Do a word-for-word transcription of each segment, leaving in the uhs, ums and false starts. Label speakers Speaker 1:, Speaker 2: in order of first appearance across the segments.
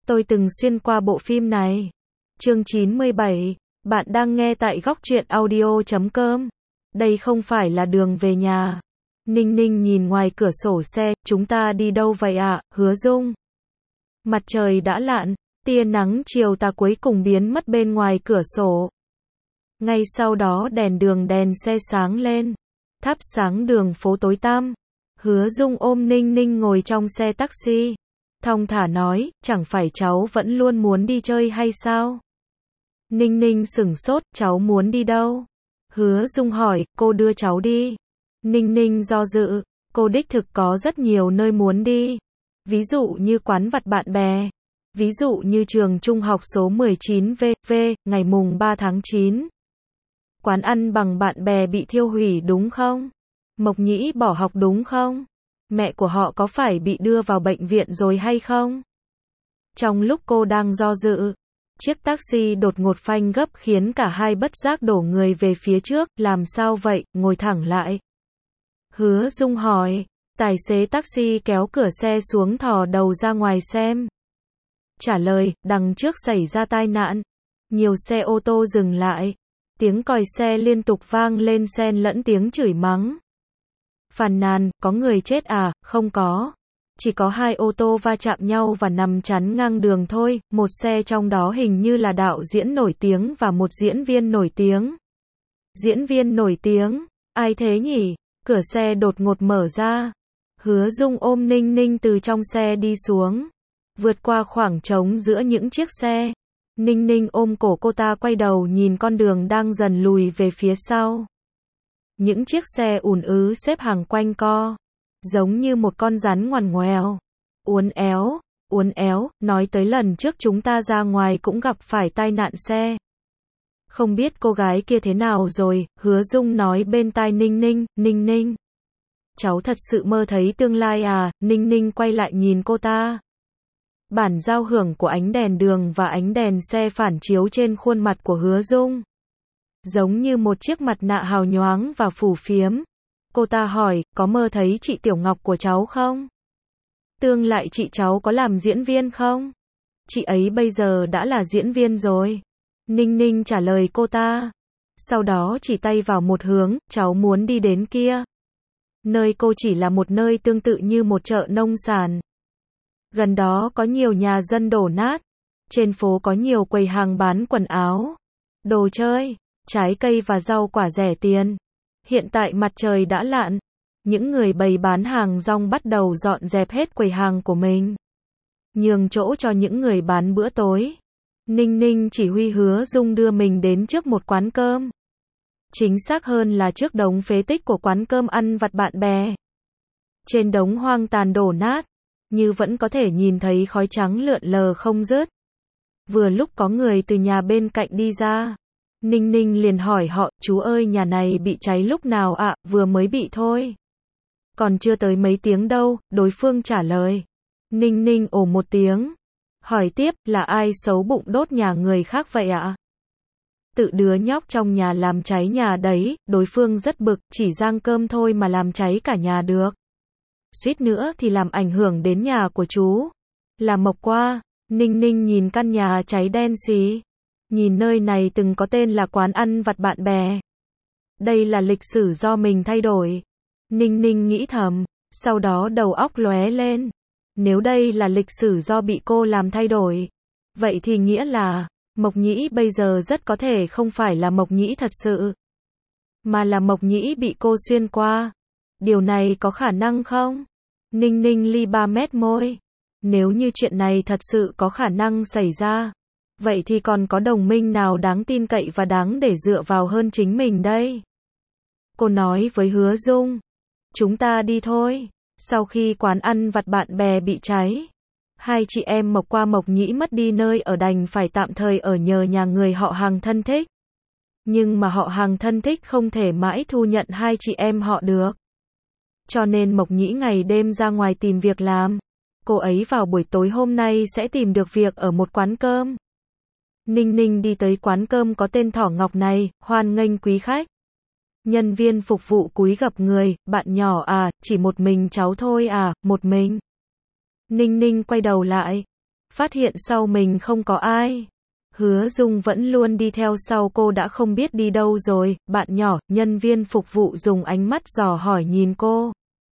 Speaker 1: Tôi từng xuyên qua bộ phim này. Chương chín mươi bảy. Bạn đang nghe tại góc truyện audio chấm com. Đây không phải là đường về nhà. Ninh Ninh nhìn ngoài cửa sổ xe, chúng ta đi đâu vậy ạ, Hứa Dung? Mặt trời đã lặn, tia nắng chiều tà cuối cùng biến mất bên ngoài cửa sổ. Ngay sau đó đèn đường đèn xe sáng lên, thắp sáng đường phố tối tăm. Hứa Dung ôm Ninh Ninh ngồi trong xe taxi. Thong thả nói, chẳng phải cháu vẫn luôn muốn đi chơi hay sao? Ninh Ninh sửng sốt, cháu muốn đi đâu? Hứa Dung hỏi, cô đưa cháu đi. Ninh Ninh do dự, cô đích thực có rất nhiều nơi muốn đi. Ví dụ như quán vặt bạn bè. Ví dụ như trường trung học số mười chín V V, ngày mùng ba tháng chín. Quán ăn bằng bạn bè bị thiêu hủy đúng không? Mộc Nhĩ bỏ học đúng không? Mẹ của họ có phải bị đưa vào bệnh viện rồi hay không? Trong lúc cô đang do dự, chiếc taxi đột ngột phanh gấp khiến cả hai bất giác đổ người về phía trước. Làm sao vậy, ngồi thẳng lại. Hứa Dung hỏi. Tài xế taxi kéo cửa xe xuống thò đầu ra ngoài xem. Trả lời, đằng trước xảy ra tai nạn. Nhiều xe ô tô dừng lại. Tiếng còi xe liên tục vang lên xen lẫn tiếng chửi mắng. Phàn nàn, có người chết à? Không có. Chỉ có hai ô tô va chạm nhau và nằm chắn ngang đường thôi. Một xe trong đó hình như là đạo diễn nổi tiếng và một diễn viên nổi tiếng. Diễn viên nổi tiếng? Ai thế nhỉ? Cửa xe đột ngột mở ra. Hứa Dung ôm Ninh Ninh từ trong xe đi xuống. Vượt qua khoảng trống giữa những chiếc xe. Ninh Ninh ôm cổ cô ta quay đầu nhìn con đường đang dần lùi về phía sau. Những chiếc xe ùn ứ xếp hàng quanh co. Giống như một con rắn ngoằn ngoèo. Uốn éo, uốn éo, nói tới lần trước chúng ta ra ngoài cũng gặp phải tai nạn xe. Không biết cô gái kia thế nào rồi, Hứa Dung nói bên tai Ninh Ninh, Ninh Ninh. Cháu thật sự mơ thấy tương lai à, Ninh Ninh quay lại nhìn cô ta. Bản giao hưởng của ánh đèn đường và ánh đèn xe phản chiếu trên khuôn mặt của Hứa Dung. Giống như một chiếc mặt nạ hào nhoáng và phù phiếm. Cô ta hỏi, có mơ thấy chị Tiểu Ngọc của cháu không? Tương lại chị cháu có làm diễn viên không? Chị ấy bây giờ đã là diễn viên rồi. Ninh Ninh trả lời cô ta. Sau đó chỉ tay vào một hướng, cháu muốn đi đến kia. Nơi cô chỉ là một nơi tương tự như một chợ nông sản. Gần đó có nhiều nhà dân đổ nát. Trên phố có nhiều quầy hàng bán quần áo, đồ chơi, trái cây và rau quả rẻ tiền. Hiện tại mặt trời đã lặn. Những người bày bán hàng rong bắt đầu dọn dẹp hết quầy hàng của mình. Nhường chỗ cho những người bán bữa tối. Ninh Ninh chỉ huy Hứa Dung đưa mình đến trước một quán cơm. Chính xác hơn là trước đống phế tích của quán cơm ăn vặt bạn bè. Trên đống hoang tàn đổ nát, như vẫn có thể nhìn thấy khói trắng lượn lờ không dứt. Vừa lúc có người từ nhà bên cạnh đi ra. Ninh Ninh liền hỏi họ, chú ơi nhà này bị cháy lúc nào ạ? À, vừa mới bị thôi. Còn chưa tới mấy tiếng đâu, đối phương trả lời. Ninh Ninh ồ một tiếng. Hỏi tiếp, là ai xấu bụng đốt nhà người khác vậy ạ? À? Tự đứa nhóc trong nhà làm cháy nhà đấy, đối phương rất bực, chỉ rang cơm thôi mà làm cháy cả nhà được. Suýt nữa thì làm ảnh hưởng đến nhà của chú. Là Mộc qua. Ninh Ninh nhìn căn nhà cháy đen xì. Nhìn nơi này từng có tên là quán ăn vặt bạn bè. Đây là lịch sử do mình thay đổi. Ninh Ninh nghĩ thầm, sau đó đầu óc lóe lên. Nếu đây là lịch sử do bị cô làm thay đổi, vậy thì nghĩa là, Mộc Nhĩ bây giờ rất có thể không phải là Mộc Nhĩ thật sự, mà là Mộc Nhĩ bị cô xuyên qua. Điều này có khả năng không? Ninh Ninh li ba mét môi. Nếu như chuyện này thật sự có khả năng xảy ra, vậy thì còn có đồng minh nào đáng tin cậy và đáng để dựa vào hơn chính mình đây? Cô nói với Hứa Dung. Chúng ta đi thôi. Sau khi quán ăn vặt bạn bè bị cháy, hai chị em Mộc qua Mộc Nhĩ mất đi nơi ở đành phải tạm thời ở nhờ nhà người họ hàng thân thích. Nhưng mà họ hàng thân thích không thể mãi thu nhận hai chị em họ được. Cho nên Mộc Nhĩ ngày đêm ra ngoài tìm việc làm. Cô ấy vào buổi tối hôm nay sẽ tìm được việc ở một quán cơm. Ninh Ninh đi tới quán cơm có tên Thỏ Ngọc này, hoan nghênh quý khách. Nhân viên phục vụ cúi gập người, bạn nhỏ à, chỉ một mình cháu thôi à, một mình. Ninh Ninh quay đầu lại. phát hiện sau mình không có ai. Hứa Dung vẫn luôn đi theo sau cô đã không biết đi đâu rồi, bạn nhỏ, nhân viên phục vụ dùng ánh mắt dò hỏi nhìn cô.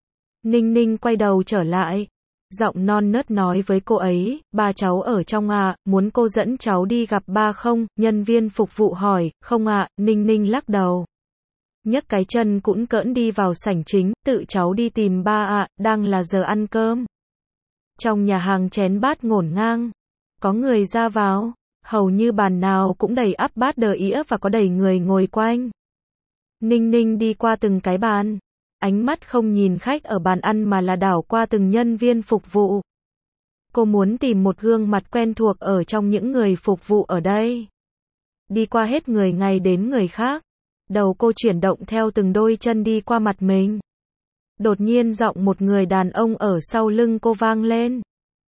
Speaker 1: Ninh Ninh quay đầu trở lại. Giọng non nớt nói với cô ấy, ba cháu ở trong à, muốn cô dẫn cháu đi gặp ba không? Nhân viên phục vụ hỏi, không ạ, Ninh Ninh lắc đầu. Nhấc cái chân cũn cỡn đi vào sảnh chính, tự cháu đi tìm ba ạ, đang là giờ ăn cơm. Trong nhà hàng chén bát ngổn ngang, có người ra vào, hầu như bàn nào cũng đầy ắp bát đờ ĩa và có đầy người ngồi quanh. Ninh Ninh đi qua từng cái bàn. Ánh mắt không nhìn khách ở bàn ăn mà là đảo qua từng nhân viên phục vụ. Cô muốn tìm một gương mặt quen thuộc ở trong những người phục vụ ở đây. Đi qua hết người này đến người khác. Đầu cô chuyển động theo từng đôi chân đi qua mặt mình. Đột nhiên giọng một người đàn ông ở sau lưng cô vang lên.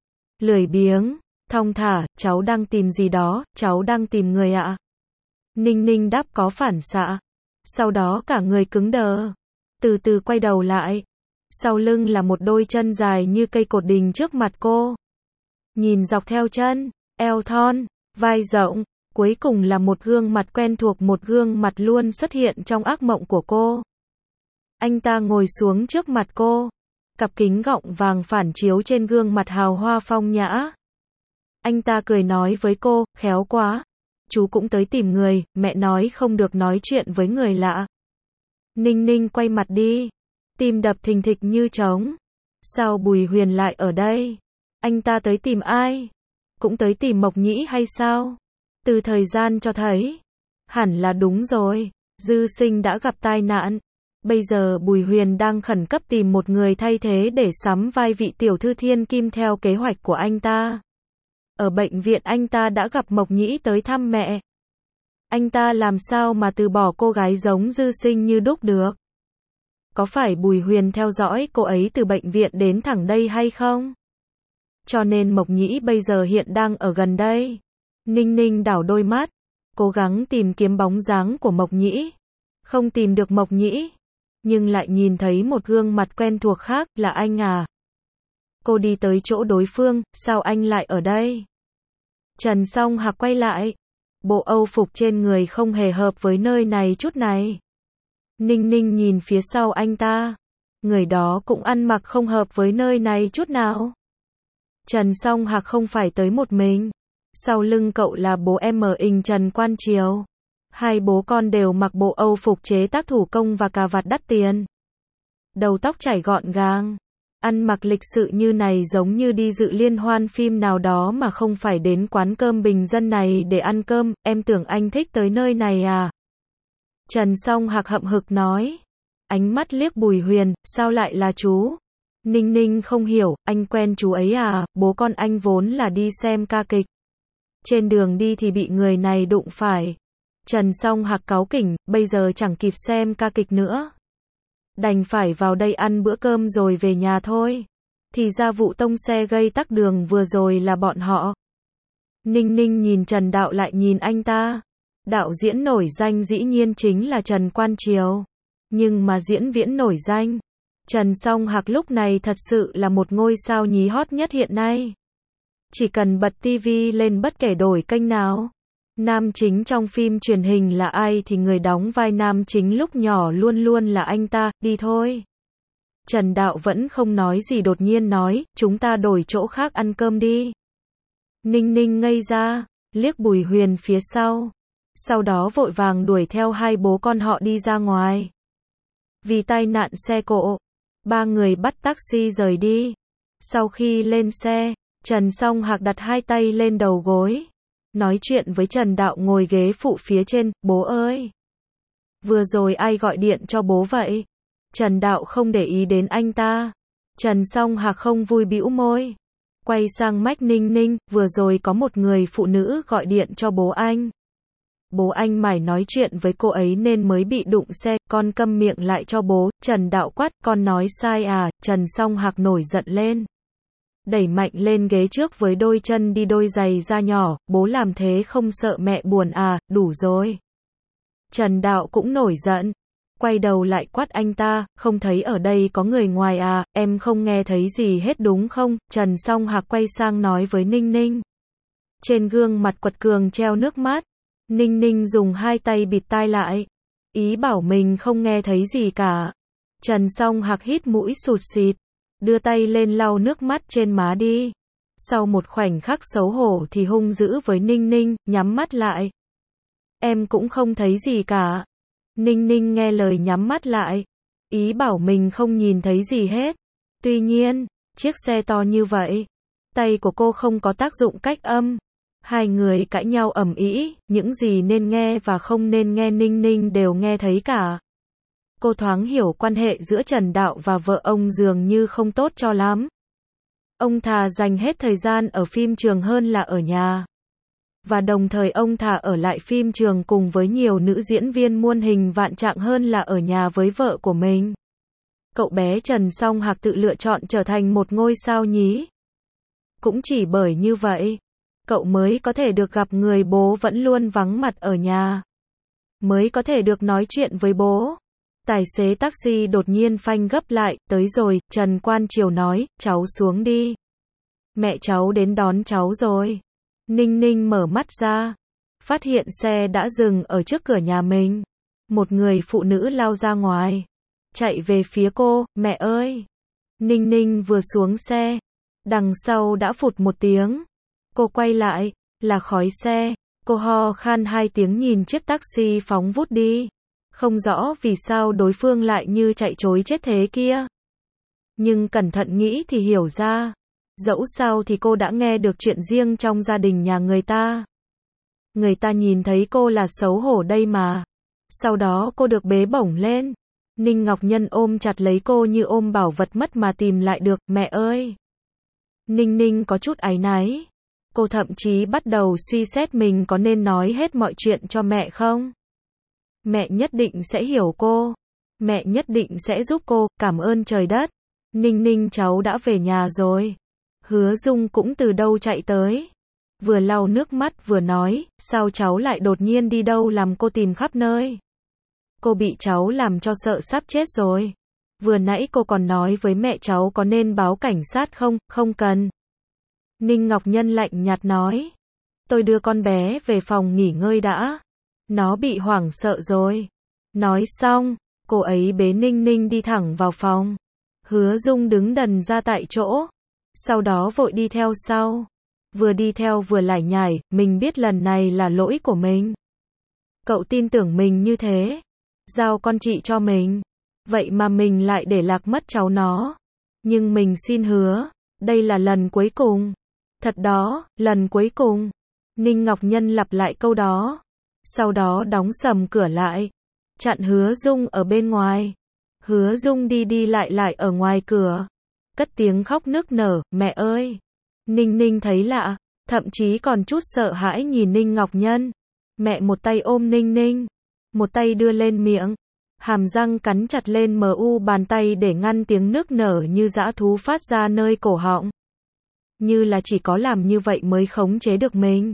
Speaker 1: Lười biếng, thong thả, cháu đang tìm gì đó, cháu đang tìm người ạ. Ninh Ninh đáp có phản xạ. Sau đó cả người cứng đờ. Từ từ quay đầu lại. Sau lưng là một đôi chân dài như cây cột đình trước mặt cô. Nhìn dọc theo chân, eo thon, vai rộng, cuối cùng là một gương mặt quen thuộc, một gương mặt luôn xuất hiện trong ác mộng của cô. Anh ta ngồi xuống trước mặt cô. Cặp kính gọng vàng phản chiếu trên gương mặt hào hoa phong nhã. Anh ta cười nói với cô, khéo quá. Chú cũng tới tìm người, mẹ nói không được nói chuyện với người lạ. Ninh Ninh quay mặt đi. Tim đập thình thịch như trống. Sao Bùi Huyền lại ở đây? Anh ta tới tìm ai? Cũng tới tìm Mộc Nhĩ hay sao? Từ thời gian cho thấy. Hẳn là đúng rồi. Dư Sinh đã gặp tai nạn. Bây giờ Bùi Huyền đang khẩn cấp tìm một người thay thế để sắm vai vị tiểu thư thiên kim theo kế hoạch của anh ta. Ở bệnh viện anh ta đã gặp Mộc Nhĩ tới thăm mẹ. Anh ta làm sao mà từ bỏ cô gái giống Dư Sinh như đúc được? Có phải Bùi Huyền theo dõi cô ấy từ bệnh viện đến thẳng đây hay không? Cho nên Mộc Nhĩ bây giờ hiện đang ở gần đây. Ninh Ninh đảo đôi mắt, cố gắng tìm kiếm bóng dáng của Mộc Nhĩ. Không tìm được Mộc Nhĩ, nhưng lại nhìn thấy một gương mặt quen thuộc khác, là anh à? Cô đi tới chỗ đối phương, sao anh lại ở đây? Trần Song Hạc quay lại. Bộ âu phục trên người không hề hợp với nơi này chút này. Ninh Ninh nhìn phía sau anh ta. Người đó cũng ăn mặc không hợp với nơi này chút nào. Trần Song Hạc không phải tới một mình. Sau lưng cậu là bố em ình Trần Quan Triều. Hai bố con đều mặc bộ âu phục chế tác thủ công và cà vạt đắt tiền. Đầu tóc chải gọn gàng. Ăn mặc lịch sự như này giống như đi dự liên hoan phim nào đó mà không phải đến quán cơm bình dân này để ăn cơm. Em tưởng anh thích tới nơi này à? Trần Song Hạc hậm hực nói. Ánh mắt liếc Bùi Huyền, sao lại là chú? Ninh Ninh không hiểu, anh quen chú ấy à? Bố con anh vốn là đi xem ca kịch. Trên đường đi thì bị người này đụng phải. Trần Song Hạc cáu kỉnh, bây giờ chẳng kịp xem ca kịch nữa. Đành phải vào đây ăn bữa cơm rồi về nhà thôi. Thì ra vụ tông xe gây tắc đường vừa rồi là bọn họ. Ninh Ninh nhìn Trần Đạo lại nhìn anh ta. Đạo diễn nổi danh dĩ nhiên chính là Trần Quan Triều. Nhưng mà diễn viên nổi danh, Trần Song Hạc lúc này thật sự là một ngôi sao nhí hot nhất hiện nay. Chỉ cần bật tivi lên bất kể đổi kênh nào, nam chính trong phim truyền hình là ai thì người đóng vai nam chính lúc nhỏ luôn luôn là anh ta, đi thôi. Trần Đạo vẫn không nói gì đột nhiên nói, chúng ta đổi chỗ khác ăn cơm đi. Ninh Ninh ngây ra, liếc Bùi Huyền phía sau. Sau đó vội vàng đuổi theo hai bố con họ đi ra ngoài. Vì tai nạn xe cộ, ba người bắt taxi rời đi. Sau khi lên xe, Trần Song Hạc đặt hai tay lên đầu gối. Nói chuyện với Trần Đạo ngồi ghế phụ phía trên, bố ơi. Vừa rồi ai gọi điện cho bố vậy? Trần Đạo không để ý đến anh ta. Trần Song Hạc không vui bĩu môi. Quay sang mách Ninh Ninh, vừa rồi có một người phụ nữ gọi điện cho bố anh. Bố anh mải nói chuyện với cô ấy nên mới bị đụng xe, con câm miệng lại cho bố. Trần Đạo quát, con nói sai à? Trần Song Hạc nổi giận lên. Đẩy mạnh lên ghế trước với đôi chân đi đôi giày da nhỏ, bố làm thế không sợ mẹ buồn à, đủ rồi. Trần Đạo cũng nổi giận. quay đầu lại quát anh ta, không thấy ở đây có người ngoài à, em không nghe thấy gì hết đúng không? Trần Song Hạc quay sang nói với Ninh Ninh. Trên gương mặt quật cường treo nước mắt, Ninh Ninh dùng hai tay bịt tai lại, ý bảo mình không nghe thấy gì cả. Trần Song Hạc hít mũi sụt sịt, đưa tay lên lau nước mắt trên má đi. Sau một khoảnh khắc xấu hổ thì hung dữ với Ninh Ninh, nhắm mắt lại. Em cũng không thấy gì cả. Ninh Ninh nghe lời nhắm mắt lại, ý bảo mình không nhìn thấy gì hết. Tuy nhiên, chiếc xe to như vậy, tay của cô không có tác dụng cách âm. Hai người cãi nhau ầm ĩ, những gì nên nghe và không nên nghe Ninh Ninh đều nghe thấy cả. Cô thoáng hiểu quan hệ giữa Trần Đạo và vợ ông dường như không tốt cho lắm. Ông thà dành hết thời gian ở phim trường hơn là ở nhà. Và đồng thời ông thà ở lại phim trường cùng với nhiều nữ diễn viên muôn hình vạn trạng hơn là ở nhà với vợ của mình. Cậu bé Trần Song Hạc tự lựa chọn trở thành một ngôi sao nhí. Cũng chỉ bởi như vậy, cậu mới có thể được gặp người bố vẫn luôn vắng mặt ở nhà. Mới có thể được nói chuyện với bố. Tài xế taxi đột nhiên phanh gấp lại, tới rồi, Trần Quan Triều nói, cháu xuống đi. Mẹ cháu đến đón cháu rồi. Ninh Ninh mở mắt ra, phát hiện xe đã dừng ở trước cửa nhà mình. Một người phụ nữ lao ra ngoài, chạy về phía cô, mẹ ơi. Ninh Ninh vừa xuống xe, đằng sau đã phụt một tiếng. Cô quay lại, là khói xe, cô ho khan hai tiếng nhìn chiếc taxi phóng vút đi. Không rõ vì sao đối phương lại như chạy trối chết thế kia. Nhưng cẩn thận nghĩ thì hiểu ra. Dẫu sao thì cô đã nghe được chuyện riêng trong gia đình nhà người ta. Người ta nhìn thấy cô là xấu hổ đây mà. Sau đó cô được bế bổng lên. Ninh Ngọc Nhân ôm chặt lấy cô như ôm bảo vật mất mà tìm lại được, mẹ ơi. Ninh Ninh có chút áy náy. Cô thậm chí bắt đầu suy xét mình có nên nói hết mọi chuyện cho mẹ không? Mẹ nhất định sẽ hiểu cô. Mẹ nhất định sẽ giúp cô, cảm ơn trời đất. Ninh Ninh cháu đã về nhà rồi. Hứa Dung cũng từ đâu chạy tới. Vừa lau nước mắt vừa nói, sao cháu lại đột nhiên đi đâu làm cô tìm khắp nơi. Cô bị cháu làm cho sợ sắp chết rồi. Vừa nãy cô còn nói với mẹ cháu có nên báo cảnh sát không, không cần. Ninh Ngọc Nhân lạnh nhạt nói. Tôi đưa con bé về phòng nghỉ ngơi đã. Nó bị hoảng sợ rồi. Nói xong, cô ấy bế Ninh Ninh đi thẳng vào phòng. Hứa Dung đứng đần ra tại chỗ. Sau đó vội đi theo sau. Vừa đi theo vừa lải nhải, mình biết lần này là lỗi của mình. Cậu tin tưởng mình như thế. Giao con chị cho mình. Vậy mà mình lại để lạc mất cháu nó. Nhưng mình xin hứa, đây là lần cuối cùng. Thật đó, lần cuối cùng. Ninh Ngọc Nhân lặp lại câu đó. Sau đó đóng sầm cửa lại. Chặn Hứa Dung ở bên ngoài. Hứa Dung đi đi lại lại ở ngoài cửa. Cất tiếng khóc nức nở, mẹ ơi. Ninh Ninh thấy lạ, thậm chí còn chút sợ hãi nhìn Ninh Ngọc Nhân. Mẹ một tay ôm Ninh Ninh, một tay đưa lên miệng. Hàm răng cắn chặt lên mờ u bàn tay để ngăn tiếng nức nở như dã thú phát ra nơi cổ họng. Như là chỉ có làm như vậy mới khống chế được mình.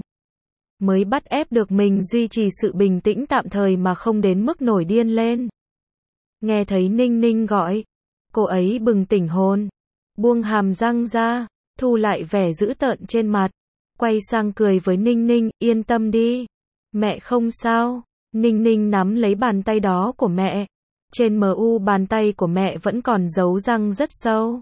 Speaker 1: Mới bắt ép được mình duy trì sự bình tĩnh tạm thời mà không đến mức nổi điên lên. Nghe thấy Ninh Ninh gọi, cô ấy bừng tỉnh hồn, buông hàm răng ra, thu lại vẻ dữ tợn trên mặt, quay sang cười với Ninh Ninh, yên tâm đi, mẹ không sao. Ninh Ninh nắm lấy bàn tay đó của mẹ, trên mờ u bàn tay của mẹ vẫn còn dấu răng rất sâu,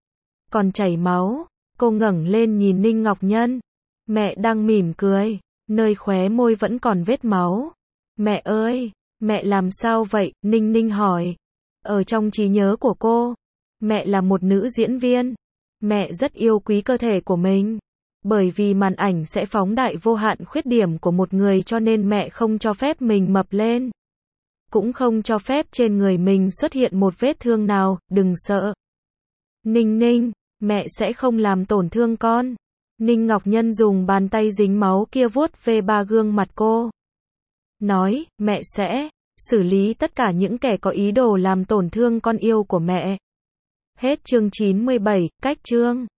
Speaker 1: còn chảy máu. Cô ngẩng lên nhìn Ninh Ngọc Nhân, mẹ đang mỉm cười, nơi khóe môi vẫn còn vết máu. Mẹ ơi, mẹ làm sao vậy? Ninh Ninh hỏi. Ở trong trí nhớ của cô, mẹ là một nữ diễn viên. Mẹ rất yêu quý cơ thể của mình. Bởi vì màn ảnh sẽ phóng đại vô hạn khuyết điểm của một người cho nên mẹ không cho phép mình mập lên. Cũng không cho phép trên người mình xuất hiện một vết thương nào, đừng sợ. Ninh Ninh, mẹ sẽ không làm tổn thương con. Ninh Ngọc Nhân dùng bàn tay dính máu kia vuốt về ba gương mặt cô. Nói, mẹ sẽ xử lý tất cả những kẻ có ý đồ làm tổn thương con yêu của mẹ. Hết chương chín mươi bảy, cách chương.